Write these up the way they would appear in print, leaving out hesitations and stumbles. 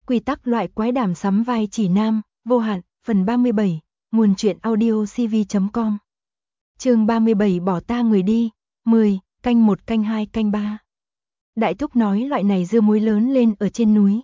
Quy tắc loại quái đàm sắm vai chỉ nam, vô hạn, phần 37, nguồn truyện audio cv.com. Chương 37 bỏ ta người đi, 10, canh 1 canh 2 canh 3. Đại thúc nói loại này dưa muối lớn lên ở trên núi.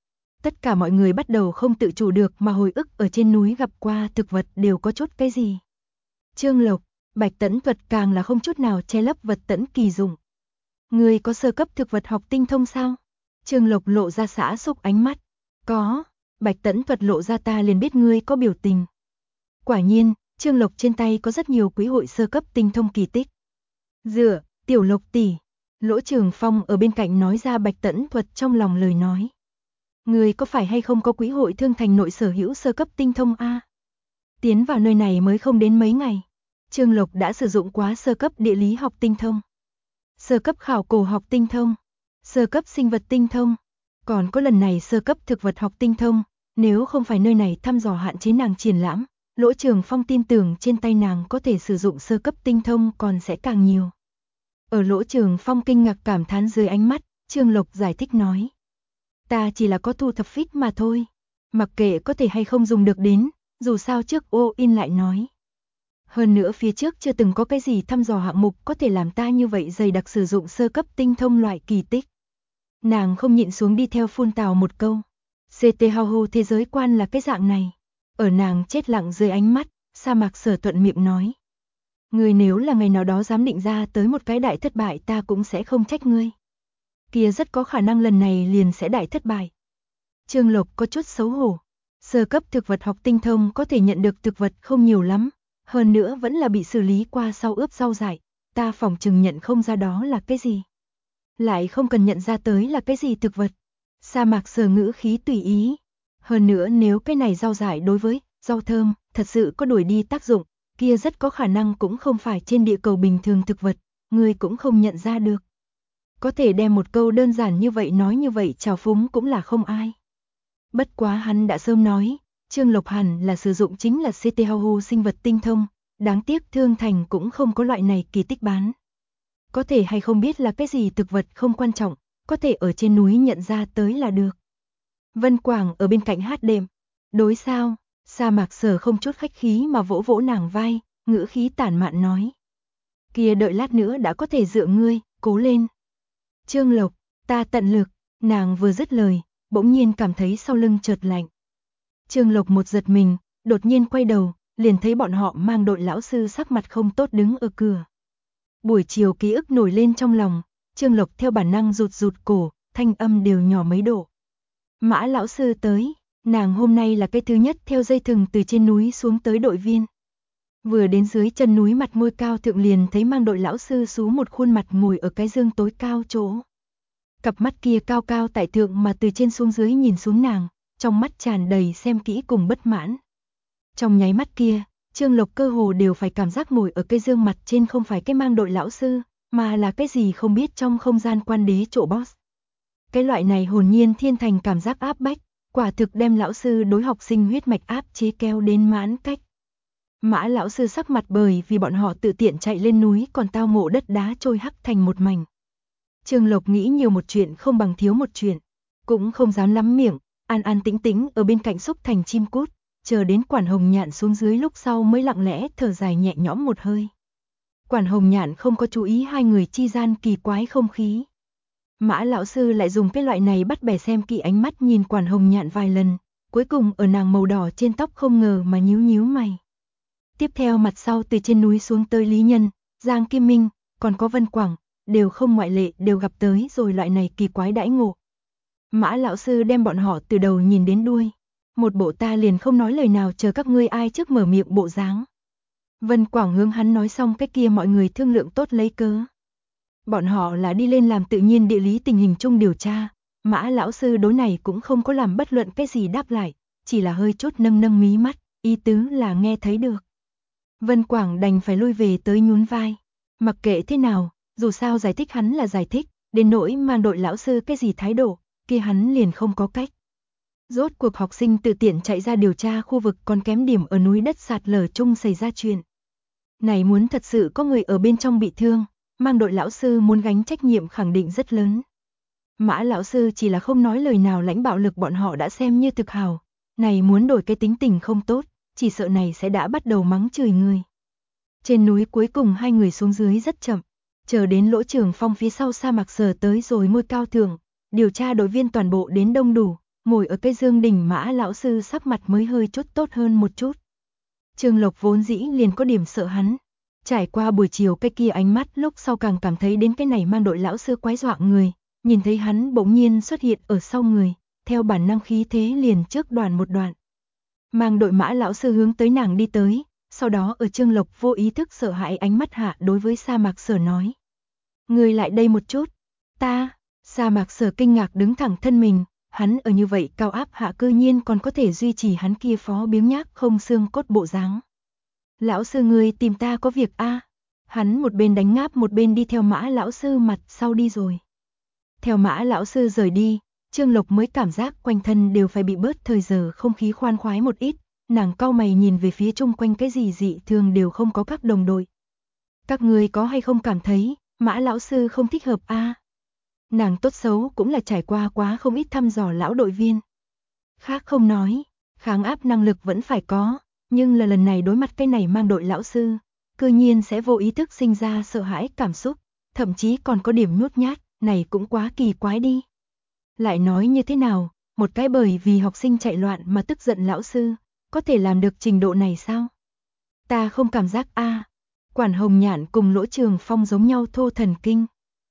Tất cả mọi người bắt đầu không tự chủ được mà hồi ức ở trên núi gặp qua thực vật đều có chút cái gì. Trương Lộc, Bạch Tẫn Thuật càng là không chút nào che lấp vật tẫn kỳ dụng. Người có sơ cấp thực vật học tinh thông sao? Trương Lộc lộ ra xã xúc ánh mắt. Có, Bạch Tẫn Thuật lộ ra ta liền biết ngươi có biểu tình. Quả nhiên, Trương Lộc trên tay có rất nhiều quý hội sơ cấp tinh thông kỳ tích. Dựa, Tiểu Lộc tỷ, Lỗ Trường Phong ở bên cạnh nói ra Bạch Tẫn Thuật trong lòng lời nói. Ngươi có phải hay không có quý hội Thương Thành nội sở hữu sơ cấp tinh thông a? Tiến vào nơi này mới không đến mấy ngày, Trương Lộc đã sử dụng quá sơ cấp địa lý học tinh thông, sơ cấp khảo cổ học tinh thông, sơ cấp sinh vật tinh thông, còn có lần này sơ cấp thực vật học tinh thông. Nếu không phải nơi này thăm dò hạn chế nàng triển lãm, Lỗ Trường Phong tin tưởng trên tay nàng có thể sử dụng sơ cấp tinh thông còn sẽ càng nhiều. Ở Lỗ Trường Phong kinh ngạc cảm thán dưới ánh mắt, Trương Lộc giải thích nói. Ta chỉ là có thu thập feed mà thôi. Mặc kệ có thể hay không dùng được đến, dù sao trước in lại nói. Hơn nữa phía trước chưa từng có cái gì thăm dò hạng mục có thể làm ta như vậy dày đặc sử dụng sơ cấp tinh thông loại kỳ tích. Nàng không nhịn xuống đi theo phun tào một câu. CT Hao thế giới quan là cái dạng này. Ở nàng chết lặng dưới ánh mắt, Sa Mạc Sở thuận miệng nói. Ngươi nếu là ngày nào đó dám định ra tới một cái đại thất bại ta cũng sẽ không trách ngươi. Kia rất có khả năng lần này liền sẽ đại thất bại. Trương Lộc có chút xấu hổ. Sơ cấp thực vật học tinh thông có thể nhận được thực vật không nhiều lắm. Hơn nữa vẫn là bị xử lý qua sau ướp rau dại. Ta phỏng chừng nhận không ra đó là cái gì. Lại không cần nhận ra tới là cái gì thực vật. Sa Mạc Sở ngữ khí tùy ý. Hơn nữa nếu cái này rau dại đối với rau thơm thật sự có đuổi đi tác dụng, kia rất có khả năng cũng không phải trên địa cầu bình thường thực vật, ngươi cũng không nhận ra được. Có thể đem một câu đơn giản như vậy nói như vậy trào phúng cũng là không ai. Bất quá hắn đã sớm nói, Trương Lộc hẳn là sử dụng chính là CT Hao sinh vật tinh thông, đáng tiếc Thương Thành cũng không có loại này kỳ tích bán. Có thể hay không biết là cái gì thực vật không quan trọng, có thể ở trên núi nhận ra tới là được. Vân Quảng ở bên cạnh hát đệm. Đối sao? Sa Mạc Sở không chút khách khí mà vỗ vỗ nàng vai, ngữ khí tản mạn nói. Kia đợi lát nữa đã có thể dựa ngươi, cố lên. Trương Lộc, ta tận lực, nàng vừa dứt lời, bỗng nhiên cảm thấy sau lưng chợt lạnh. Trương Lộc một giật mình, đột nhiên quay đầu, liền thấy bọn họ mang đội lão sư sắc mặt không tốt đứng ở cửa. Buổi chiều ký ức nổi lên trong lòng, Trương Lộc theo bản năng rụt rụt cổ, thanh âm đều nhỏ mấy độ. Mã lão sư tới, nàng hôm nay là cái thứ nhất theo dây thừng từ trên núi xuống tới đội viên. Vừa đến dưới chân núi mặt ngôi cao thượng liền thấy mang đội lão sư xuống một khuôn mặt ngồi ở cái dương tối cao chỗ. Cặp mắt kia cao cao tại thượng mà từ trên xuống dưới nhìn xuống nàng, trong mắt tràn đầy xem kỹ cùng bất mãn. Trong nháy mắt kia, Trương Lộc cơ hồ đều phải cảm giác ngồi ở cái dương mặt trên không phải cái mang đội lão sư, mà là cái gì không biết trong không gian quan đế chỗ boss. Cái loại này hồn nhiên thiên thành cảm giác áp bách, quả thực đem lão sư đối học sinh huyết mạch áp chế kéo đến mãn cách. Mã lão sư sắc mặt bởi vì bọn họ tự tiện chạy lên núi còn tao ngộ đất đá trôi hắc thành một mảnh. Trương Lộc nghĩ nhiều một chuyện không bằng thiếu một chuyện, cũng không dám lắm miệng, an an tĩnh tĩnh ở bên cạnh xúc thành chim cút, chờ đến Quản Hồng Nhạn xuống dưới lúc sau mới lặng lẽ thở dài nhẹ nhõm một hơi. Quản Hồng Nhạn không có chú ý hai người chi gian kỳ quái không khí. Mã lão sư lại dùng cái loại này bắt bẻ xem kỹ ánh mắt nhìn Quản Hồng Nhạn vài lần, cuối cùng ở nàng màu đỏ trên tóc không ngờ mà nhíu nhíu mày. Tiếp theo mặt sau từ trên núi xuống tới Lý Nhân, Giang Kim Minh, còn có Vân Quảng, đều không ngoại lệ đều gặp tới rồi loại này kỳ quái đãi ngộ. Mã lão sư đem bọn họ từ đầu nhìn đến đuôi, một bộ ta liền không nói lời nào chờ các ngươi ai trước mở miệng bộ dáng. Vân Quảng hướng hắn nói xong cái kia mọi người thương lượng tốt lấy cớ. Bọn họ là đi lên làm tự nhiên địa lý tình hình chung điều tra, Mã lão sư đối này cũng không có làm bất luận cái gì đáp lại, chỉ là hơi chút nâng nâng mí mắt, ý tứ là nghe thấy được. Vân Quảng đành phải lui về tới nhún vai, mặc kệ thế nào, dù sao giải thích hắn là giải thích, đến nỗi mang đội lão sư cái gì thái độ, kia hắn liền không có cách. Rốt cuộc học sinh tự tiện chạy ra điều tra khu vực còn kém điểm ở núi đất sạt lở chung xảy ra chuyện. Này muốn thật sự có người ở bên trong bị thương, mang đội lão sư muốn gánh trách nhiệm khẳng định rất lớn. Mã lão sư chỉ là không nói lời nào, lãnh bạo lực bọn họ đã xem như thực hào, này muốn đổi cái tính tình không tốt, chỉ sợ này sẽ đã bắt đầu mắng chửi người. Trên núi cuối cùng hai người xuống dưới rất chậm, chờ đến Lỗ Trường Phong phía sau Sa Mạc Sở tới rồi ngôi cao thượng, điều tra đội viên toàn bộ đến đông đủ, ngồi ở cây dương đỉnh, Mã lão sư sắc mặt mới hơi chút tốt hơn một chút. Trương Lộc vốn dĩ liền có điểm sợ hắn, trải qua buổi chiều cái kia ánh mắt lúc sau càng cảm thấy đến cái này mang đội lão sư quái dọa người, nhìn thấy hắn bỗng nhiên xuất hiện ở sau người, theo bản năng khí thế liền trước đoàn một đoạn. Mang đội Mã lão sư hướng tới nàng đi tới, sau đó ở Trương Lộc vô ý thức sợ hãi ánh mắt hạ đối với Sa Mạc Sở nói: "Ngươi lại đây một chút." "Ta?" Sa Mạc Sở kinh ngạc đứng thẳng thân mình, hắn ở như vậy cao áp hạ cư nhiên còn có thể duy trì hắn kia phó biếng nhác không xương cốt bộ dáng. "Lão sư ngươi tìm ta có việc a?" Hắn một bên đánh ngáp một bên đi theo Mã lão sư mặt sau đi rồi. Theo Mã lão sư rời đi, Trương Lộc mới cảm giác quanh thân đều phải bị bớt thời giờ không khí khoan khoái một ít, nàng cau mày nhìn về phía chung quanh cái gì dị thường đều không có các đồng đội. "Các ngươi có hay không cảm thấy Mã lão sư không thích hợp a?" Nàng tốt xấu cũng là trải qua quá không ít thăm dò lão đội viên. Khác không nói, kháng áp năng lực vẫn phải có, nhưng là lần này đối mặt cái này mang đội lão sư, cư nhiên sẽ vô ý thức sinh ra sợ hãi cảm xúc, thậm chí còn có điểm nhút nhát, này cũng quá kỳ quái đi. Lại nói như thế nào, một cái bởi vì học sinh chạy loạn mà tức giận lão sư, có thể làm được trình độ này sao? Ta không cảm giác a. Quản Hồng Nhạn cùng Lỗ Trường Phong giống nhau thô thần kinh.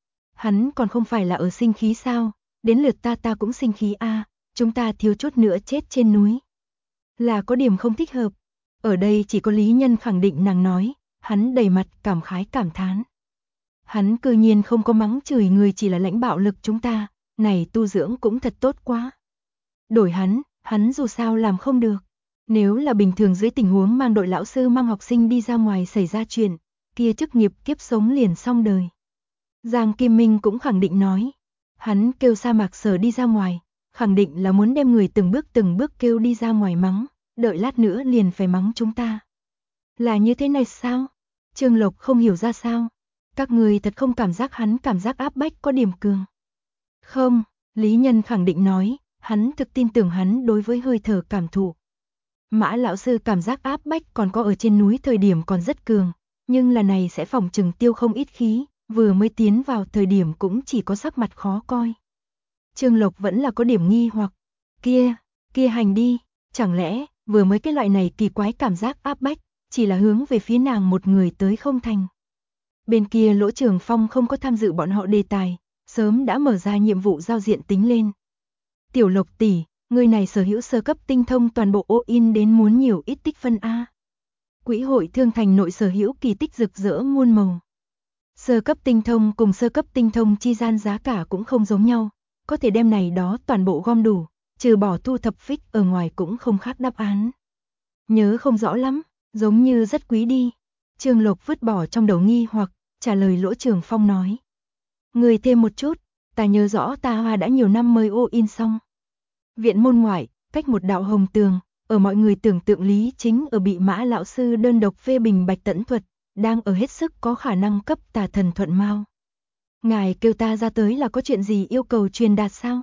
Hắn còn không phải là ở sinh khí sao, đến lượt ta cũng sinh khí a, chúng ta thiếu chút nữa chết trên núi. Là có điểm không thích hợp. Ở đây chỉ có Lý Nhân khẳng định nàng nói, hắn đầy mặt cảm khái cảm thán. Hắn cư nhiên không có mắng chửi người, chỉ là lãnh bạo lực chúng ta, này tu dưỡng cũng thật tốt quá. Đổi hắn dù sao làm không được. Nếu là bình thường dưới tình huống mang đội lão sư mang học sinh đi ra ngoài xảy ra chuyện, kia chức nghiệp kiếp sống liền xong đời. Giang Kim Minh cũng khẳng định nói, hắn kêu Sa Mạc Sở đi ra ngoài, khẳng định là muốn đem người từng bước kêu đi ra ngoài mắng, đợi lát nữa liền phải mắng chúng ta. Là như thế này sao? Trương Lộc không hiểu ra sao. Các người thật không cảm giác hắn cảm giác áp bách có điểm cường. Không, Lý Nhân khẳng định nói, hắn thực tin tưởng hắn đối với hơi thở cảm thụ. Mã lão sư cảm giác áp bách còn có ở trên núi thời điểm còn rất cường, nhưng là này sẽ phòng trừng tiêu không ít khí, vừa mới tiến vào thời điểm cũng chỉ có sắc mặt khó coi. Trương Lộc vẫn là có điểm nghi hoặc, kia hành đi, chẳng lẽ vừa mới cái loại này kỳ quái cảm giác áp bách, chỉ là hướng về phía nàng một người tới không thành. Bên kia Lỗ Trường Phong không có tham dự bọn họ đề tài, sớm đã mở ra nhiệm vụ giao diện tính lên. Tiểu Lộc tỷ, người này sở hữu sơ cấp tinh thông toàn bộ all-in đến muốn nhiều ít tích phân a. Quỹ hội Thương Thành nội sở hữu kỳ tích rực rỡ muôn màu. Sơ cấp tinh thông cùng sơ cấp tinh thông chi gian giá cả cũng không giống nhau, có thể đem này đó toàn bộ gom đủ, trừ bỏ thu thập phích ở ngoài cũng không khác đáp án. Nhớ không rõ lắm, giống như rất quý đi. Trương Lộc vứt bỏ trong đầu nghi hoặc, trả lời Lỗ Trường Phong nói. Người thêm một chút, ta nhớ rõ ta hoa đã nhiều năm mới all-in xong. Viện môn ngoại, cách một đạo hồng tường, ở mọi người tưởng tượng Lý Chính ở bị Mã lão sư đơn độc phê bình Bạch Tẫn thuật, đang ở hết sức có khả năng cấp Tà Thần thuận mau. Ngài kêu ta ra tới là có chuyện gì yêu cầu truyền đạt sao?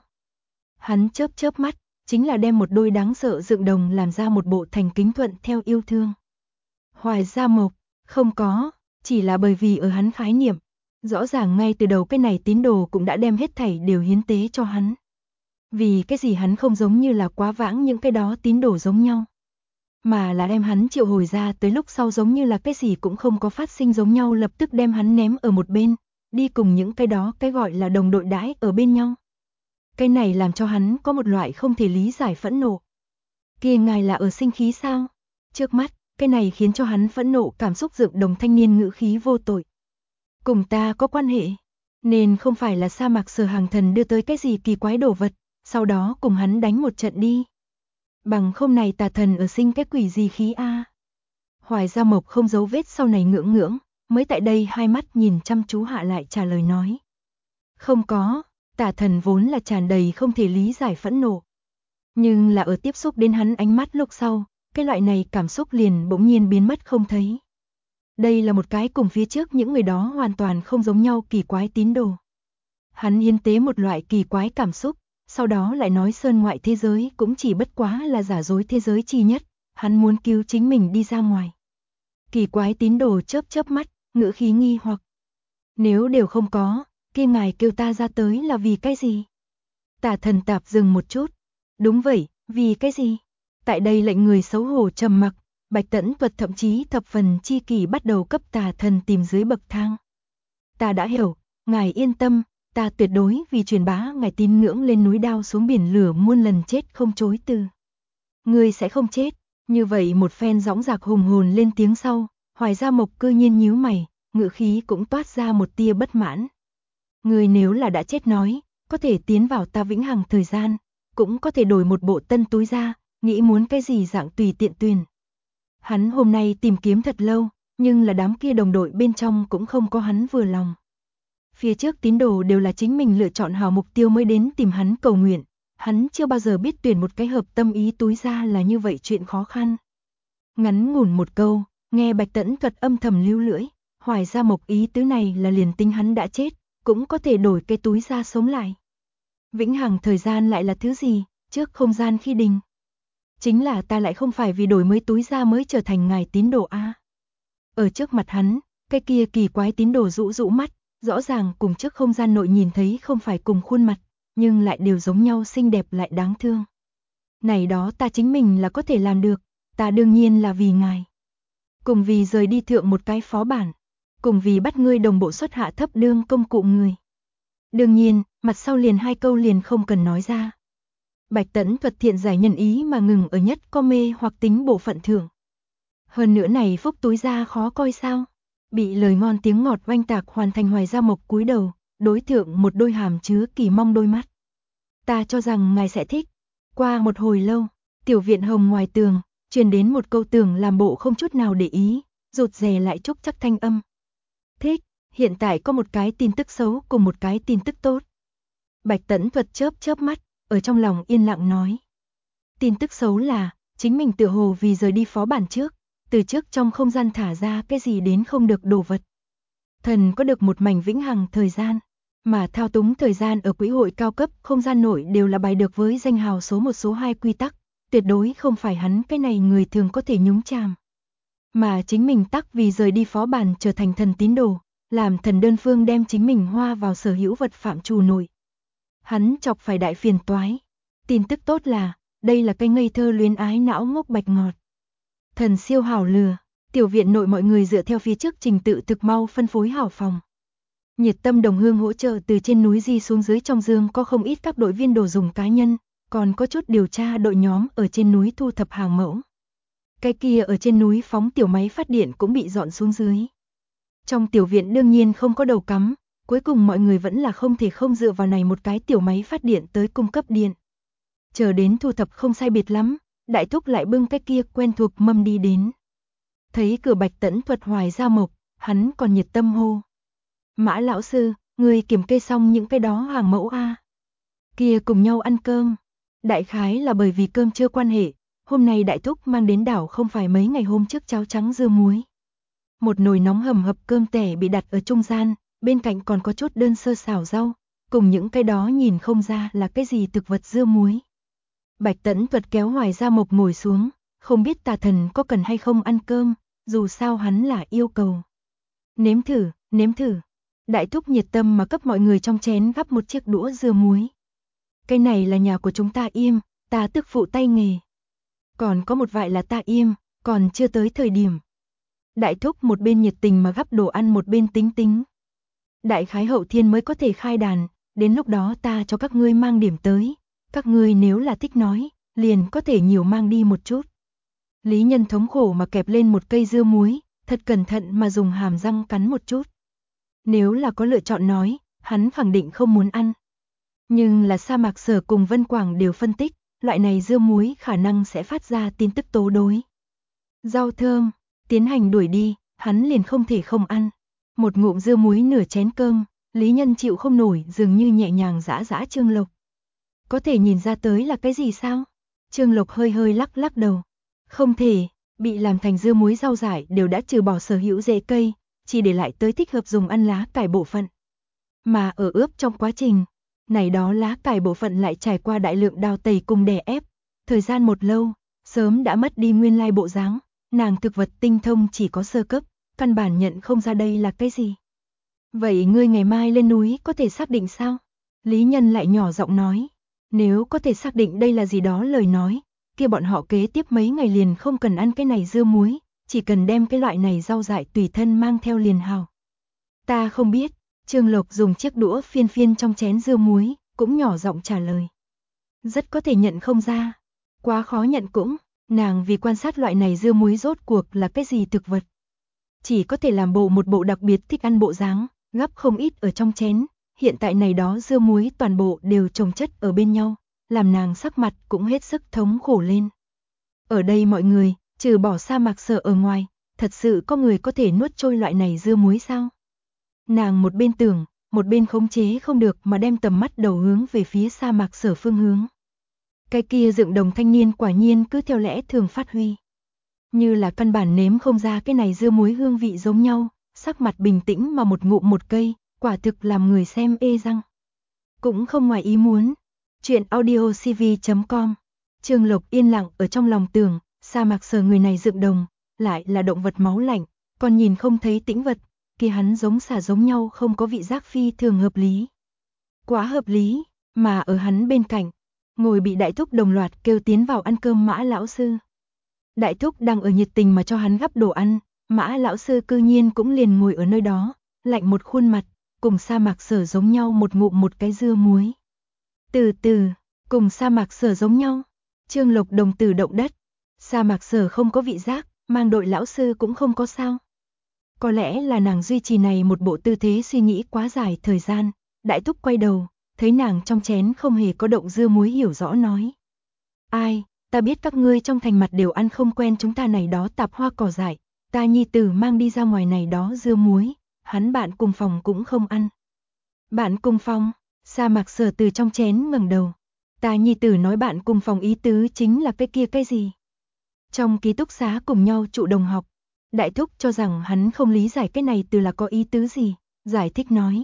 Hắn chớp mắt, chính là đem một đôi đáng sợ dựng đồng làm ra một bộ thành kính thuận theo yêu thương. Hoài Gia Mộc, không có, chỉ là bởi vì ở hắn khái niệm, rõ ràng ngay từ đầu cái này tín đồ cũng đã đem hết thảy đều hiến tế cho hắn. Vì cái gì hắn không giống như là quá vãng những cái đó tín đồ giống nhau, mà là đem hắn triệu hồi ra tới lúc sau giống như là cái gì cũng không có phát sinh giống nhau, lập tức đem hắn ném ở một bên, đi cùng những cái đó cái gọi là đồng đội đãi ở bên nhau. Cái này làm cho hắn có một loại không thể lý giải phẫn nộ. Kia ngài là ở sinh khí sao? Trước mắt, cái này khiến cho hắn phẫn nộ cảm xúc dựng đồng thanh niên ngữ khí vô tội. Cùng ta có quan hệ, nên không phải là Sa Mạc Sở hàng thần đưa tới cái gì kỳ quái đồ vật, sau đó cùng hắn đánh một trận đi. Bằng không này Tà Thần ở sinh cái quỷ gì khí a? Hoài Gia Mộc không giấu vết sau này ngưỡng, mới tại đây hai mắt nhìn chăm chú hạ lại trả lời nói. Không có, Tà Thần vốn là tràn đầy không thể lý giải phẫn nộ. Nhưng là ở tiếp xúc đến hắn ánh mắt lúc sau, cái loại này cảm xúc liền bỗng nhiên biến mất không thấy. Đây là một cái cùng phía trước những người đó hoàn toàn không giống nhau kỳ quái tín đồ. Hắn hiến tế một loại kỳ quái cảm xúc, sau đó lại nói sơn ngoại thế giới cũng chỉ bất quá là giả dối thế giới chi nhất, hắn muốn cứu chính mình đi ra ngoài. Kỳ quái tín đồ chớp chớp mắt, ngữ khí nghi hoặc. Nếu đều không có, kia ngài kêu ta ra tới là vì cái gì? Tả Thần Tạp dừng một chút. Đúng vậy, vì cái gì? Tại đây lệnh người xấu hổ trầm mặc, Bạch Tẫn Tuật thậm chí thập phần chi kỷ bắt đầu cấp Tà Thần tìm dưới bậc thang. Ta đã hiểu, ngài yên tâm, ta tuyệt đối vì truyền bá ngài tín ngưỡng lên núi đao xuống biển lửa muôn lần chết không chối từ. Ngươi sẽ không chết. Như vậy một phen dõng dạc hùng hồn lên tiếng sau, Hoài Gia Mộc cư nhiên nhíu mày, ngữ khí cũng toát ra một tia bất mãn. Ngươi nếu là đã chết nói, có thể tiến vào ta vĩnh hằng thời gian, cũng có thể đổi một bộ tân túi ra, nghĩ muốn cái gì dạng tùy tiện tuyển. Hắn hôm nay tìm kiếm thật lâu, nhưng là đám kia đồng đội bên trong cũng không có hắn vừa lòng. Phía trước tín đồ đều là chính mình lựa chọn hảo mục tiêu mới đến tìm hắn cầu nguyện, hắn chưa bao giờ biết tuyển một cái hợp tâm ý túi ra là như vậy chuyện khó khăn. Ngắn ngủn một câu, nghe Bạch Tẫn Thuật âm thầm lưu lưỡi, Hoài Gia Mộc ý tứ này là liền tính hắn đã chết, cũng có thể đổi cái túi ra sống lại. Vĩnh hằng thời gian lại là thứ gì, trước không gian khi đình. Chính là ta lại không phải vì đổi mới túi ra mới trở thành ngài tín đồ A. Ở trước mặt hắn, cái kia kỳ quái tín đồ rũ rũ mắt, rõ ràng cùng trước không gian nội nhìn thấy không phải cùng khuôn mặt, nhưng lại đều giống nhau xinh đẹp lại đáng thương. Này đó ta chính mình là có thể làm được, ta đương nhiên là vì ngài. Cùng vì rời đi thượng một cái phó bản, cùng vì bắt ngươi đồng bộ xuất hạ thấp đương công cụ người. Đương nhiên, mặt sau liền 2 câu liền không cần nói ra. Bạch Tẫn Thuật thiện giải nhân ý mà ngừng ở nhất có mê hoặc tính bộ phận thưởng. Hơn nữa này phúc túi ra khó coi sao? Bị lời ngon tiếng ngọt oanh tạc hoàn thành Hoài Gia Mộc cúi đầu, đối thượng một đôi hàm chứa kỳ mong đôi mắt. Ta cho rằng ngài sẽ thích. Qua một hồi lâu, tiểu viện hồng ngoài tường, truyền đến một câu tưởng làm bộ không chút nào để ý, rụt rè lại trúc chắc thanh âm. Thích, hiện tại có một cái tin tức xấu cùng một cái tin tức tốt. Bạch Tẫn Thuật chớp chớp mắt, ở trong lòng yên lặng nói. Tin tức xấu là, chính mình tựa hồ vì rời đi phó bản trước, từ trước trong không gian thả ra cái gì đến không được đồ vật. Thần có được một mảnh vĩnh hằng thời gian, mà thao túng thời gian ở quỹ hội cao cấp không gian nội đều là bài được với danh hào số 1 số 2 quy tắc, tuyệt đối không phải hắn cái này người thường có thể nhúng chàm. Mà chính mình tắc vì rời đi phó bản trở thành thần tín đồ, làm thần đơn phương đem chính mình hoa vào sở hữu vật phạm trù nội. Hắn chọc phải đại phiền toái. Tin tức tốt là, đây là cây ngây thơ luyến ái não ngốc bạch ngọt. Thần siêu hảo lừa, tiểu viện nội mọi người dựa theo phía trước trình tự thực mau phân phối hảo phòng. Nhiệt tâm đồng hương hỗ trợ từ trên núi di xuống dưới trong dương có không ít các đội viên đồ dùng cá nhân, còn có chút điều tra đội nhóm ở trên núi thu thập hàng mẫu. Cái kia ở trên núi phóng tiểu máy phát điện cũng bị dọn xuống dưới. Trong tiểu viện đương nhiên không có đầu cắm, cuối cùng mọi người vẫn là không thể không dựa vào này một cái tiểu máy phát điện tới cung cấp điện. Chờ đến thu thập không sai biệt lắm, đại thúc lại bưng cái kia quen thuộc mâm đi đến. Thấy cửa Bạch Tẫn Thuật Hoài Gia Mộc, hắn còn nhiệt tâm hô. Mã lão sư, người kiểm kê xong những cái đó hàng mẫu a. Kia cùng nhau ăn cơm. Đại khái là bởi vì cơm chưa quan hệ, hôm nay đại thúc mang đến đảo không phải mấy ngày hôm trước cháo trắng dưa muối. Một nồi nóng hầm hập cơm tẻ bị đặt ở trung gian, bên cạnh còn có chút đơn sơ xào rau, cùng những cái đó nhìn không ra là cái gì thực vật dưa muối. Bạch Tẫn Thuật kéo Hoài Gia Mộc ngồi xuống, không biết Tà Thần có cần hay không ăn cơm, dù sao hắn là yêu cầu. Nếm thử, nếm thử. Đại thúc nhiệt tâm mà cấp mọi người trong chén gắp một chiếc đũa dưa muối. Cái này là nhà của chúng ta Yêm, ta tức phụ tay nghề. Còn có một vại là ta Yêm, còn chưa tới thời điểm. Đại thúc một bên nhiệt tình mà gắp đồ ăn một bên tính tính. Đại khái hậu thiên mới có thể khai đàn, đến lúc đó ta cho các ngươi mang điểm tới. Các ngươi nếu là thích nói, liền có thể nhiều mang đi một chút. Lý Nhân thống khổ mà kẹp lên một cây dưa muối, thật cẩn thận mà dùng hàm răng cắn một chút. Nếu là có lựa chọn nói, hắn khẳng định không muốn ăn. Nhưng là Sa Mạc Sở cùng Vân Quảng đều phân tích, loại này dưa muối khả năng sẽ phát ra tin tức tố đối. Rau thơm, tiến hành đuổi đi, hắn liền không thể không ăn. Một ngụm dưa muối nửa chén cơm, Lý Nhân chịu không nổi, dường như nhẹ nhàng giã giã Trương Lộc. Có thể nhìn ra tới là cái gì sao? Trương Lộc hơi hơi lắc lắc đầu. Không thể, bị làm thành dưa muối rau dại đều đã trừ bỏ sở hữu rễ cây, chỉ để lại tới thích hợp dùng ăn lá cải bộ phận. Mà ở ướp trong quá trình này đó lá cải bộ phận lại trải qua đại lượng đào tẩy cùng đè ép, thời gian một lâu, sớm đã mất đi nguyên lai bộ dáng, nàng thực vật tinh thông chỉ có sơ cấp, căn bản nhận không ra đây là cái gì. Vậy ngươi ngày mai lên núi có thể xác định sao? Lý Nhân lại nhỏ giọng nói, nếu có thể xác định đây là gì đó lời nói, kia bọn họ kế tiếp mấy ngày liền không cần ăn cái này dưa muối, chỉ cần đem cái loại này rau dại tùy thân mang theo liền hào. Ta không biết, Trương Lộc dùng chiếc đũa phiên phiên trong chén dưa muối, cũng nhỏ giọng trả lời. Rất có thể nhận không ra, quá khó nhận cũng, nàng vì quan sát loại này dưa muối rốt cuộc là cái gì thực vật. Chỉ có thể làm một bộ đặc biệt thích ăn bộ dáng, gắp không ít ở trong chén, hiện tại này đó dưa muối toàn bộ đều chồng chất ở bên nhau, làm nàng sắc mặt cũng hết sức thống khổ lên. Ở đây mọi người, trừ bỏ Sa Mạc Sở ở ngoài, thật sự có người có thể nuốt trôi loại này dưa muối sao? Nàng một bên tưởng, một bên khống chế không được mà đem tầm mắt đầu hướng về phía Sa Mạc Sở phương hướng. Cái kia dựng đồng thanh niên quả nhiên cứ theo lẽ thường phát huy. Như là căn bản nếm không ra cái này dưa muối hương vị giống nhau, sắc mặt bình tĩnh mà một ngụm một cây, quả thực làm người xem ê răng. Cũng không ngoài ý muốn. Chuyện audiocv.com. Trương Lộc yên lặng ở trong lòng tưởng, Sa Mạc Sở người này dựng đồng, lại là động vật máu lạnh, còn nhìn không thấy tĩnh vật, kia hắn giống xả giống nhau không có vị giác phi thường hợp lý. Quá hợp lý, mà ở hắn bên cạnh, ngồi bị đại thúc đồng loạt kêu tiến vào ăn cơm Mã lão sư. Đại thúc đang ở nhiệt tình mà cho hắn gắp đồ ăn, Mã lão sư cư nhiên cũng liền ngồi ở nơi đó, lạnh một khuôn mặt, cùng Sa Mạc Sở giống nhau một ngụm một cái dưa muối. Từ từ, cùng Sa Mạc Sở giống nhau. Trương Lộc đồng tử động đất. Sa Mạc Sở không có vị giác, mang đội lão sư cũng không có sao. Có lẽ là nàng duy trì này một bộ tư thế suy nghĩ quá dài thời gian. Đại thúc quay đầu, thấy nàng trong chén không hề có động dưa muối hiểu rõ nói. Ai, ta biết các ngươi trong thành mặt đều ăn không quen chúng ta này đó tạp hoa cỏ dại. Ta nhi tử mang đi ra ngoài này đó dưa muối, hắn bạn cùng phòng cũng không ăn. Bạn cùng phòng, Sa Mạc Sở từ trong chén ngẩng đầu. Ta nhi tử nói bạn cùng phòng ý tứ chính là cái kia cái gì? Trong ký túc xá cùng nhau trụ đồng học, đại thúc cho rằng hắn không lý giải cái này từ là có ý tứ gì, giải thích nói.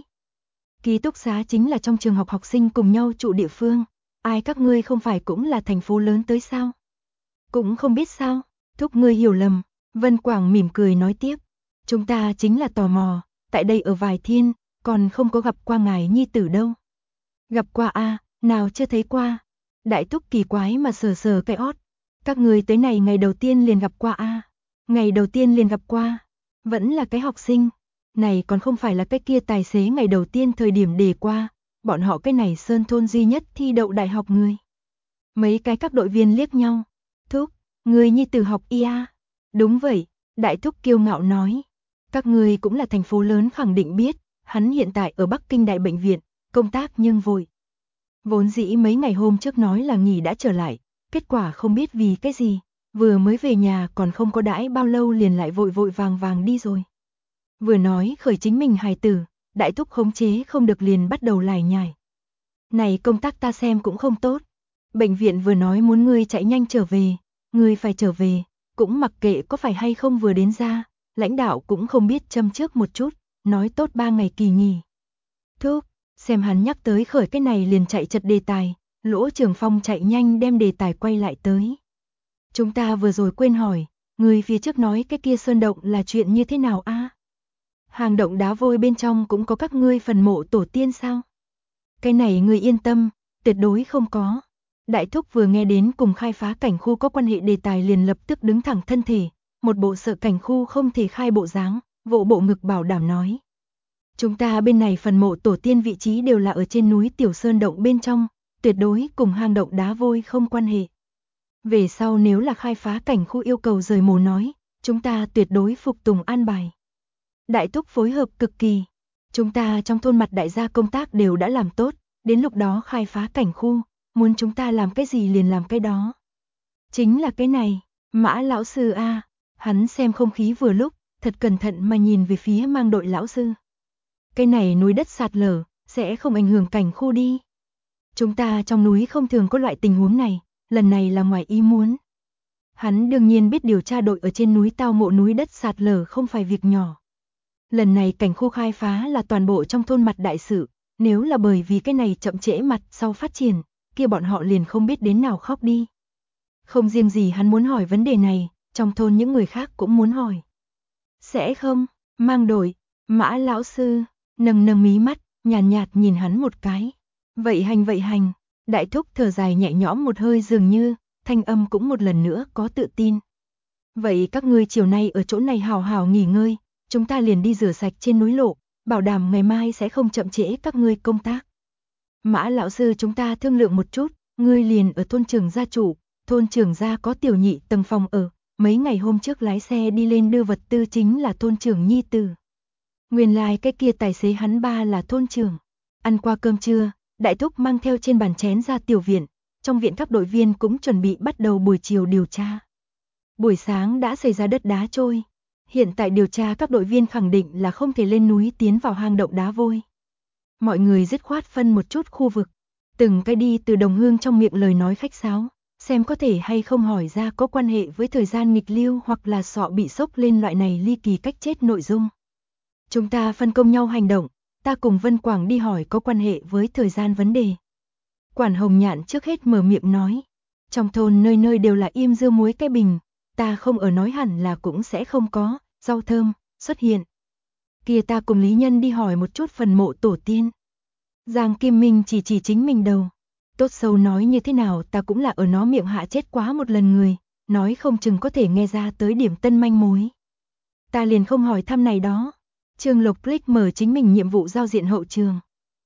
Ký túc xá chính là trong trường học học sinh cùng nhau trụ địa phương, ai các ngươi không phải cũng là thành phố lớn tới sao? Cũng không biết sao, thúc ngươi hiểu lầm, Vân Quảng mỉm cười nói tiếp. Chúng ta chính là tò mò, tại đây ở vài thiên, còn không có gặp qua ngài nhi tử đâu. Gặp qua a, nào chưa thấy qua. Đại thúc kỳ quái mà sờ sờ cái ót. Các người tới này ngày đầu tiên liền gặp qua a. Ngày đầu tiên liền gặp qua. Vẫn là cái học sinh. Này còn không phải là cái kia tài xế ngày đầu tiên thời điểm đề qua. Bọn họ cái này sơn thôn duy nhất thi đậu đại học người. Mấy cái các đội viên liếc nhau. Thúc, người nhi tử học IA. Đúng vậy, đại thúc kiêu ngạo nói. Các người cũng là thành phố lớn khẳng định biết. Hắn hiện tại ở Bắc Kinh Đại Bệnh viện, công tác nhưng vội. Vốn dĩ mấy ngày hôm trước nói là nghỉ đã trở lại, kết quả không biết vì cái gì, vừa mới về nhà còn không có đãi bao lâu liền lại vội vội vàng vàng đi rồi. Vừa nói khởi chính mình hài tử, đại thúc khống chế không được liền bắt đầu lải nhải. Này công tác ta xem cũng không tốt. Bệnh viện vừa nói muốn ngươi chạy nhanh trở về, ngươi phải trở về, cũng mặc kệ có phải hay không vừa đến ra, lãnh đạo cũng không biết châm trước một chút, nói tốt 3 ngày kỳ nghỉ. Thúc, xem hắn nhắc tới khởi cái này liền chạy chật đề tài, Lỗ Trường Phong chạy nhanh đem đề tài quay lại tới. Chúng ta vừa rồi quên hỏi, người phía trước nói cái kia sơn động là chuyện như thế nào a? Hang động đá vôi bên trong cũng có các ngươi phần mộ tổ tiên sao? Cái này người yên tâm, tuyệt đối không có. Đại thúc vừa nghe đến cùng khai phá cảnh khu có quan hệ đề tài liền lập tức đứng thẳng thân thể, một bộ sợ cảnh khu không thể khai bộ dáng, vỗ bộ ngực bảo đảm nói. Chúng ta bên này phần mộ tổ tiên vị trí đều là ở trên núi Tiểu Sơn Động bên trong, tuyệt đối cùng hang động đá vôi không quan hệ. Về sau nếu là khai phá cảnh khu yêu cầu rời mồ nói, chúng ta tuyệt đối phục tùng an bài. Đại thúc phối hợp cực kỳ. Chúng ta trong thôn mặt đại gia công tác đều đã làm tốt, đến lúc đó khai phá cảnh khu, muốn chúng ta làm cái gì liền làm cái đó. Chính là cái này, Mã lão sư a, hắn xem không khí vừa lúc, thật cẩn thận mà nhìn về phía mang đội lão sư. Cái này núi đất sạt lở, sẽ không ảnh hưởng cảnh khu đi. Chúng ta trong núi không thường có loại tình huống này, lần này là ngoài ý muốn. Hắn đương nhiên biết điều tra đội ở trên núi tao ngộ núi đất sạt lở không phải việc nhỏ. Lần này cảnh khu khai phá là toàn bộ trong thôn mặt đại sự, nếu là bởi vì cái này chậm trễ mặt sau phát triển, kia bọn họ liền không biết đến nào khóc đi. Không riêng gì hắn muốn hỏi vấn đề này, trong thôn những người khác cũng muốn hỏi. Sẽ không, mang đội, Mã lão sư, nâng nâng mí mắt, nhàn nhạt nhìn hắn một cái. Vậy hành, đại thúc thở dài nhẹ nhõm một hơi dường như, thanh âm cũng một lần nữa có tự tin. Vậy các ngươi chiều nay ở chỗ này hào hào nghỉ ngơi, chúng ta liền đi rửa sạch trên núi lộ, bảo đảm ngày mai sẽ không chậm trễ các ngươi công tác. Mã lão sư chúng ta thương lượng một chút, ngươi liền ở thôn trưởng gia chủ, thôn trưởng gia có tiểu nhị tầng phòng ở, mấy ngày hôm trước lái xe đi lên đưa vật tư chính là thôn trưởng nhi tử. Nguyên lai cái kia tài xế hắn ba là thôn trưởng. Ăn qua cơm trưa, đại thúc mang theo trên bàn chén ra tiểu viện, trong viện các đội viên cũng chuẩn bị bắt đầu buổi chiều điều tra. Buổi sáng đã xảy ra đất đá trôi. Hiện tại điều tra các đội viên khẳng định là không thể lên núi tiến vào hang động đá vôi. Mọi người dứt khoát phân một chút khu vực, từng cái đi từ đồng hương trong miệng lời nói khách sáo, xem có thể hay không hỏi ra có quan hệ với thời gian nghịch lưu hoặc là sọ bị sốc lên loại này ly kỳ cách chết nội dung. Chúng ta phân công nhau hành động, ta cùng Vân Quảng đi hỏi có quan hệ với thời gian vấn đề. Quản Hồng Nhạn trước hết mở miệng nói, trong thôn nơi nơi đều là im dưa muối cái bình, ta không ở nói hẳn là cũng sẽ không có, rau thơm, xuất hiện. Kia ta cùng Lý Nhân đi hỏi một chút phần mộ tổ tiên. Giang Kim Minh chỉ chính mình đầu. Tốt xấu nói như thế nào ta cũng là ở nó miệng hạ chết quá một lần người, nói không chừng có thể nghe ra tới điểm tân manh mối. Ta liền không hỏi thăm này đó. Trương Lộc click mở chính mình nhiệm vụ giao diện hậu trường.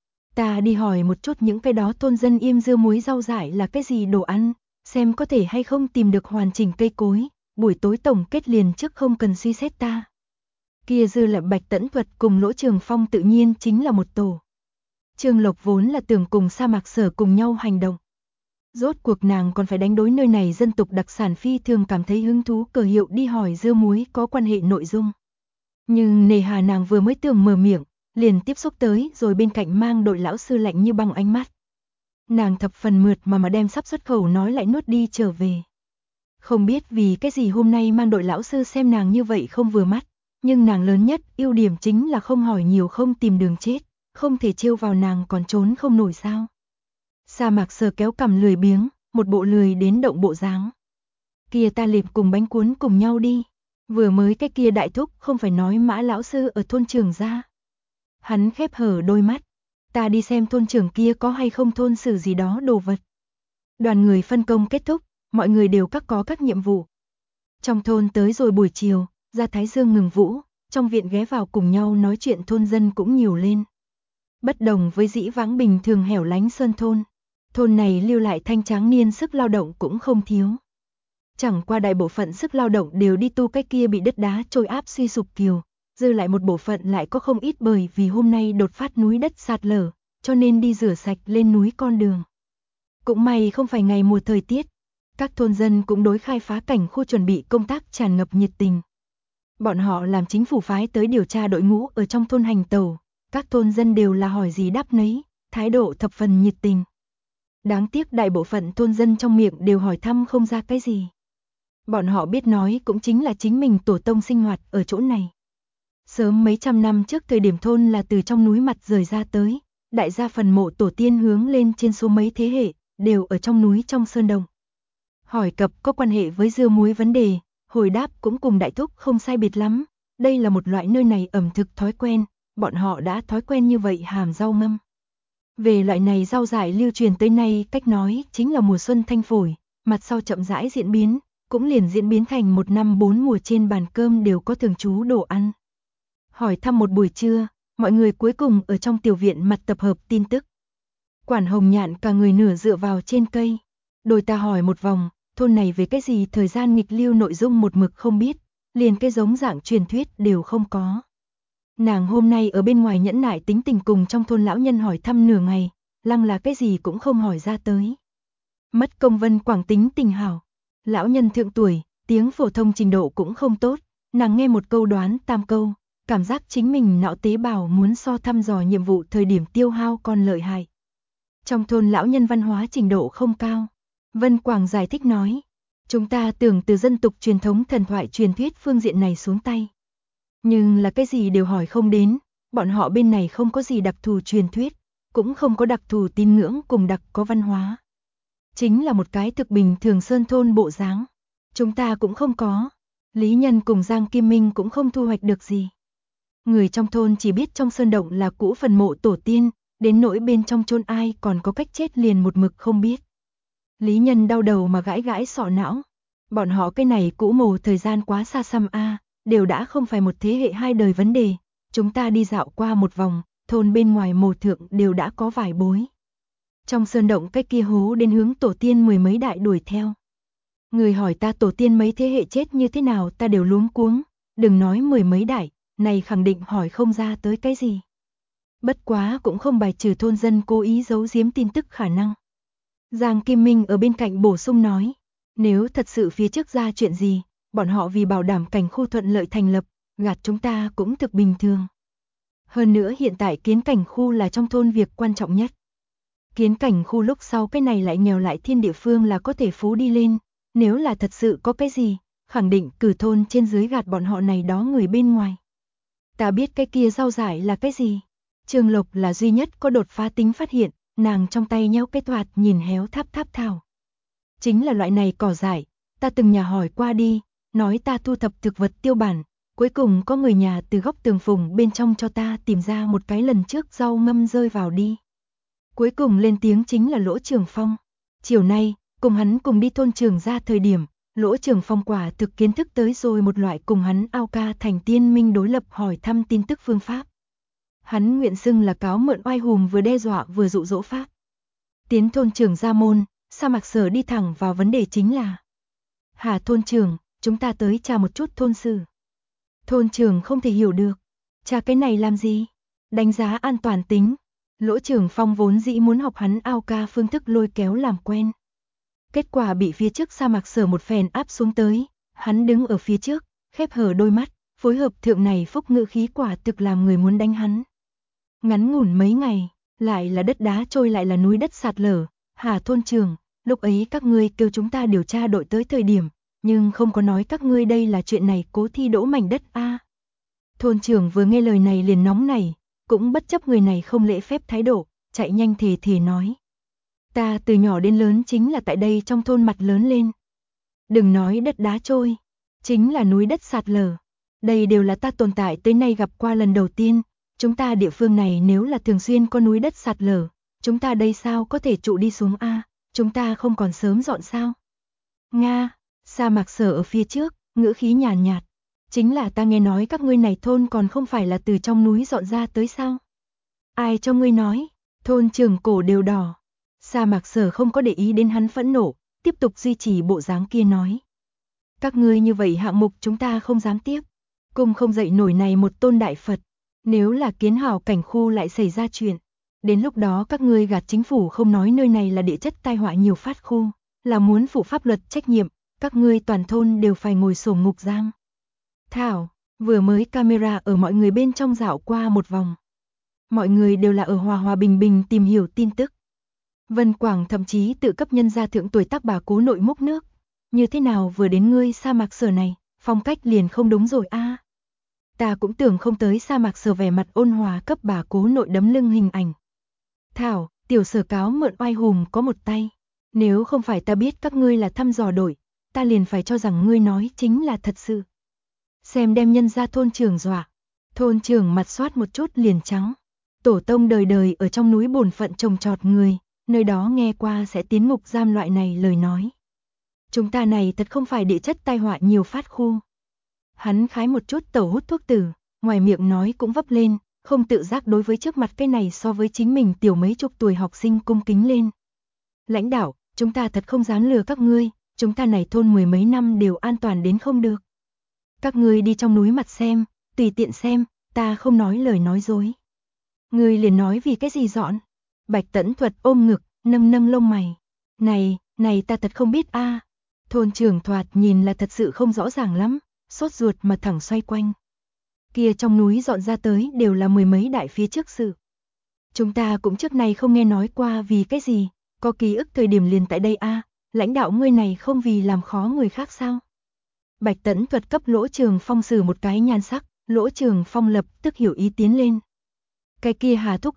Ta đi hỏi một chút những cái đó thôn dân im dưa muối rau dại là cái gì đồ ăn, xem có thể hay không tìm được hoàn chỉnh cây cối, buổi tối tổng kết liền trước không cần suy xét ta. Kia dư là Bạch Tẫn Thuật cùng Lỗ Trường Phong tự nhiên chính là một tổ. Trương Lộc vốn là tưởng cùng Sa Mạc Sở cùng nhau hành động. Rốt cuộc nàng còn phải đánh đối nơi này dân tộc đặc sản phi thường cảm thấy hứng thú cờ hiệu đi hỏi dưa muối có quan hệ nội dung. Nhưng nề hà nàng vừa mới tưởng mở miệng, liền tiếp xúc tới rồi bên cạnh mang đội lão sư lạnh như băng ánh mắt. Nàng thập phần mượt mà đem sắp xuất khẩu nói lại nuốt đi trở về. Không biết vì cái gì hôm nay mang đội lão sư xem nàng như vậy không vừa mắt, nhưng nàng lớn nhất ưu điểm chính là không hỏi nhiều không tìm đường chết, không thể trêu vào nàng còn trốn không nổi sao. Sa Mạc Sở kéo cằm lười biếng, một bộ lười đến động bộ dáng. Kia ta liệp cùng bánh cuốn cùng nhau đi. Vừa mới cái kia đại thúc không phải nói Mã lão sư ở thôn trưởng ra. Hắn khép hở đôi mắt. Ta đi xem thôn trưởng kia có hay không thôn xử gì đó đồ vật. Đoàn người phân công kết thúc, mọi người đều có các nhiệm vụ. Trong thôn tới rồi buổi chiều, ra Thái Dương ngừng vũ, trong viện ghé vào cùng nhau nói chuyện thôn dân cũng nhiều lên. Bất đồng với dĩ vãng bình thường hẻo lánh sơn thôn, thôn này lưu lại thanh tráng niên sức lao động cũng không thiếu. Chẳng qua đại bộ phận sức lao động đều đi tu cái kia bị đất đá trôi áp suy sụp kiều, dư lại một bộ phận lại có không ít bởi vì hôm nay đột phát núi đất sạt lở, cho nên đi rửa sạch lên núi con đường. Cũng may không phải ngày mùa thời tiết, các thôn dân cũng đối khai phá cảnh khu chuẩn bị công tác tràn ngập nhiệt tình. Bọn họ làm chính phủ phái tới điều tra đội ngũ ở trong thôn hành tẩu, các thôn dân đều là hỏi gì đáp nấy, thái độ thập phần nhiệt tình. Đáng tiếc đại bộ phận thôn dân trong miệng đều hỏi thăm không ra cái gì. Bọn họ biết nói cũng chính là chính mình tổ tông sinh hoạt ở chỗ này. Sớm mấy trăm năm trước thời điểm thôn là từ trong núi mặt rời ra tới, đại gia phần mộ tổ tiên hướng lên trên số mấy thế hệ, đều ở trong núi trong sơn đồng. Hỏi cập có quan hệ với dưa muối vấn đề, hồi đáp cũng cùng đại thúc không sai biệt lắm, đây là một loại nơi này ẩm thực thói quen, bọn họ đã thói quen như vậy hàm rau ngâm. Về loại này rau dại lưu truyền tới nay cách nói chính là mùa xuân thanh phổi, mặt sau chậm rãi diễn biến, cũng liền diễn biến thành một năm 4 mùa trên bàn cơm đều có thường trú đồ ăn. Hỏi thăm một buổi trưa, mọi người cuối cùng ở trong tiểu viện mặt tập hợp tin tức. Quản Hồng Nhạn cả người nửa dựa vào trên cây. Đôi ta hỏi một vòng, thôn này về cái gì thời gian nghịch lưu nội dung một mực không biết, liền cái giống dạng truyền thuyết đều không có. Nàng hôm nay ở bên ngoài nhẫn nại tính tình cùng trong thôn lão nhân hỏi thăm nửa ngày, lăng là cái gì cũng không hỏi ra tới. Mất công Vân Quảng tính tình hảo. Lão nhân thượng tuổi, tiếng phổ thông trình độ cũng không tốt, nàng nghe một câu đoán tam câu, cảm giác chính mình não tế bào muốn so thăm dò nhiệm vụ thời điểm tiêu hao còn lợi hại. Trong thôn lão nhân văn hóa trình độ không cao, Vân Quảng giải thích nói, chúng ta tưởng từ dân tục truyền thống thần thoại truyền thuyết phương diện này xuống tay. Nhưng là cái gì đều hỏi không đến, bọn họ bên này không có gì đặc thù truyền thuyết, cũng không có đặc thù tín ngưỡng cùng đặc có văn hóa. Chính là một cái thực bình thường sơn thôn bộ dáng. Chúng ta cũng không có. Lý Nhân cùng Giang Kim Minh cũng không thu hoạch được gì. Người trong thôn chỉ biết trong sơn động là cũ phần mộ tổ tiên, đến nỗi bên trong chôn ai còn có cách chết liền một mực không biết. Lý Nhân đau đầu mà gãi gãi sọ não. Bọn họ cái này cũ mồ thời gian quá xa xăm a, đều đã không phải một thế hệ hai đời vấn đề. Chúng ta đi dạo qua một vòng, thôn bên ngoài mồ thượng đều đã có vài bối. Trong sơn động cái kia hố đến hướng tổ tiên mười mấy đại đuổi theo. Người hỏi ta tổ tiên mấy thế hệ chết như thế nào ta đều luống cuống, đừng nói mười mấy đại, này khẳng định hỏi không ra tới cái gì. Bất quá cũng không bài trừ thôn dân cố ý giấu giếm tin tức khả năng. Giang Kim Minh ở bên cạnh bổ sung nói, nếu thật sự phía trước ra chuyện gì, bọn họ vì bảo đảm cảnh khu thuận lợi thành lập, gạt chúng ta cũng thực bình thường. Hơn nữa hiện tại kiến cảnh khu là trong thôn việc quan trọng nhất. Kiến cảnh khu lúc sau cái này lại nghèo lại thiên địa phương là có thể phú đi lên, nếu là thật sự có cái gì, khẳng định cử thôn trên dưới gạt bọn họ này đó người bên ngoài. Ta biết cái kia rau dại là cái gì. Trương Lộc là duy nhất có đột phá tính phát hiện, nàng trong tay nhéo cái thoạt nhìn héo tháp tháp thảo. Chính là loại này cỏ dại, ta từng nhà hỏi qua đi, nói ta thu thập thực vật tiêu bản, cuối cùng có người nhà từ góc tường phùng bên trong cho ta tìm ra một cái lần trước rau ngâm rơi vào đi. Cuối cùng lên tiếng chính là Lỗ Trường Phong. Chiều nay, cùng hắn cùng đi thôn trường ra thời điểm, Lỗ Trường Phong quả thực kiến thức tới rồi một loại cùng hắn ao ca thành tiên minh đối lập hỏi thăm tin tức phương pháp. Hắn nguyện xưng là cáo mượn oai hùng vừa đe dọa vừa dụ dỗ pháp. Tiến thôn trường ra môn, Sa Mạc Sở đi thẳng vào vấn đề chính là: Hà thôn trưởng, chúng ta tới tra một chút thôn sự. Thôn trưởng không thể hiểu được. Tra cái này làm gì? Đánh giá an toàn tính. Lỗ Trường Phong vốn dĩ muốn học hắn ao ca phương thức lôi kéo làm quen. Kết quả bị phía trước Sa Mạc Sở một phèn áp xuống tới. Hắn đứng ở phía trước, khép hở đôi mắt, phối hợp thượng này phúc ngữ khí quả thực làm người muốn đánh hắn. Ngắn ngủn mấy ngày, lại là đất đá trôi lại là núi đất sạt lở. Hà thôn trưởng, lúc ấy các ngươi kêu chúng ta điều tra đội tới thời điểm, nhưng không có nói các ngươi đây là chuyện này cố thi đỗ mảnh đất a. Thôn trưởng vừa nghe lời này liền nóng nảy, cũng bất chấp người này không lễ phép thái độ, chạy nhanh thề thề nói. Ta từ nhỏ đến lớn chính là tại đây trong thôn mặt lớn lên. Đừng nói đất đá trôi, chính là núi đất sạt lở. Đây đều là ta tồn tại tới nay gặp qua lần đầu tiên. Chúng ta địa phương này nếu là thường xuyên có núi đất sạt lở, chúng ta đây sao có thể trụ đi xuống a? Chúng ta không còn sớm dọn sao? Nga, Sa Mạc Sở ở phía trước, ngữ khí nhàn nhạt. Chính là ta nghe nói các ngươi này thôn còn không phải là từ trong núi dọn ra tới sao? Ai cho ngươi nói? Thôn trưởng cổ đều đỏ. Sa Mạc Sở không có để ý đến hắn phẫn nộ, tiếp tục duy trì bộ dáng kia nói. Các ngươi như vậy hạng mục chúng ta không dám tiếp. Cùng không dậy nổi này một tôn đại Phật. Nếu là kiến hào cảnh khu lại xảy ra chuyện, đến lúc đó các ngươi gạt chính phủ không nói nơi này là địa chất tai họa nhiều phát khu, là muốn phụ pháp luật trách nhiệm, các ngươi toàn thôn đều phải ngồi sổ ngục giam. Thảo, vừa mới camera ở mọi người bên trong dạo qua một vòng. Mọi người đều là ở hòa hòa bình bình tìm hiểu tin tức. Vân Quảng thậm chí tự cấp nhân gia thượng tuổi tác bà cố nội múc nước. Như thế nào vừa đến ngươi Sa Mạc Sở này, phong cách liền không đúng rồi a. Ta cũng tưởng không tới Sa Mạc Sở vẻ mặt ôn hòa cấp bà cố nội đấm lưng hình ảnh. Thảo, tiểu Sở cáo mượn oai hùng có một tay. Nếu không phải ta biết các ngươi là thăm dò đội, ta liền phải cho rằng ngươi nói chính là thật sự. Xem đem nhân ra thôn trưởng dọa. Thôn trưởng mặt xoát một chút liền trắng. Tổ tông đời đời ở trong núi bổn phận trồng trọt người, nơi đó nghe qua sẽ tiến ngục giam loại này lời nói. Chúng ta này thật không phải địa chất tai họa nhiều phát khu. Hắn khái một chút tẩu hút thuốc tử, ngoài miệng nói cũng vấp lên, không tự giác đối với trước mặt cái này so với chính mình tiểu mấy chục tuổi học sinh cung kính lên. Lãnh đạo, chúng ta thật không dám lừa các ngươi, chúng ta này thôn mười mấy năm đều an toàn đến không được. Các ngươi đi trong núi mặt xem, tùy tiện xem, ta không nói lời nói dối. Ngươi liền nói vì cái gì dọn? Bạch Tẫn Thuật ôm ngực, nâng nâng lông mày. Này ta thật không biết a. Thôn trưởng thoạt nhìn là thật sự không rõ ràng lắm, sốt ruột mà thẳng xoay quanh. Kia trong núi dọn ra tới đều là mười mấy đại phía trước sự. Chúng ta cũng trước này không nghe nói qua vì cái gì, có ký ức thời điểm liền tại đây a, lãnh đạo ngươi này không vì làm khó người khác sao? Bạch Tẫn Thuật cấp Lỗ Trường Phong xử một cái nhan sắc, Lỗ Trường Phong lập tức hiểu ý tiến lên. Cái kia Hà thúc a,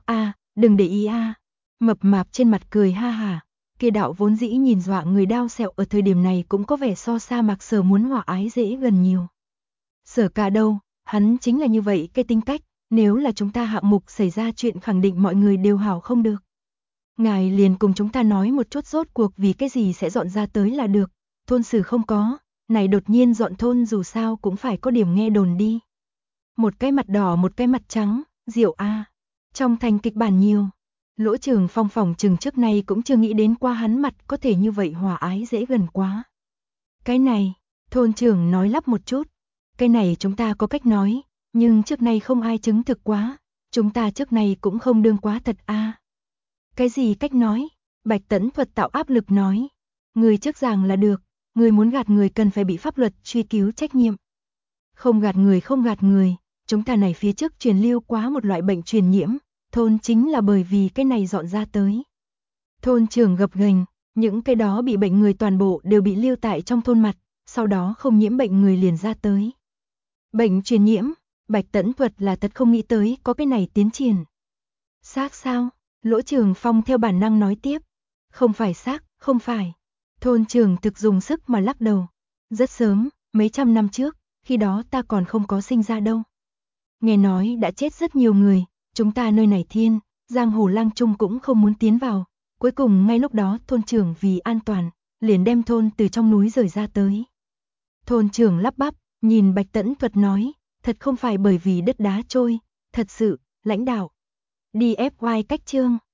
đừng để ý a. Mập mạp trên mặt cười ha hả, kia đạo vốn dĩ nhìn dọa người đao sẹo ở thời điểm này cũng có vẻ so Sa Mạc Sở muốn hòa ái dễ gần nhiều. Sở Ca đâu, hắn chính là như vậy cái tính cách, nếu là chúng ta hạng mục xảy ra chuyện khẳng định mọi người đều hảo không được. Ngài liền cùng chúng ta nói một chút rốt cuộc vì cái gì sẽ dọn ra tới là được, thôn sử không có, này đột nhiên dọn thôn dù sao cũng phải có điểm nghe đồn đi. Một cái mặt đỏ một cái mặt trắng, diệu a. Trong thành kịch bản nhiều, Lỗ Trường Phong phòng chừng trước nay cũng chưa nghĩ đến qua hắn mặt có thể như vậy hòa ái dễ gần quá. Cái này, thôn trưởng nói lắp một chút, cái này chúng ta có cách nói, nhưng trước nay không ai chứng thực quá, chúng ta trước nay cũng không đương quá thật a. Cái gì cách nói? Bạch Tẫn Thuật tạo áp lực nói, người trước ràng là được, người muốn gạt người cần phải bị pháp luật truy cứu trách nhiệm. Không gạt người, chúng ta này phía trước truyền lưu quá một loại bệnh truyền nhiễm, thôn chính là bởi vì cái này dọn ra tới. Thôn trưởng gập ghềnh, những cái đó bị bệnh người toàn bộ đều bị lưu tại trong thôn mặt, sau đó không nhiễm bệnh người liền ra tới. Bệnh truyền nhiễm, Bạch Tẫn Thuật là thật không nghĩ tới có cái này tiến triển. Xác sao? Lỗ Trường Phong theo bản năng nói tiếp. Không phải xác, không phải. Thôn trưởng thực dùng sức mà lắc đầu. Rất sớm, mấy trăm năm trước, khi đó ta còn không có sinh ra đâu. Nghe nói đã chết rất nhiều người, chúng ta nơi này thiên, giang hồ lang trung cũng không muốn tiến vào. Cuối cùng ngay lúc đó thôn trưởng vì an toàn, liền đem thôn từ trong núi rời ra tới. Thôn trưởng lắp bắp, nhìn Bạch Tẫn Thuật nói, thật không phải bởi vì đất đá trôi, thật sự, lãnh đạo. DFY cách chương.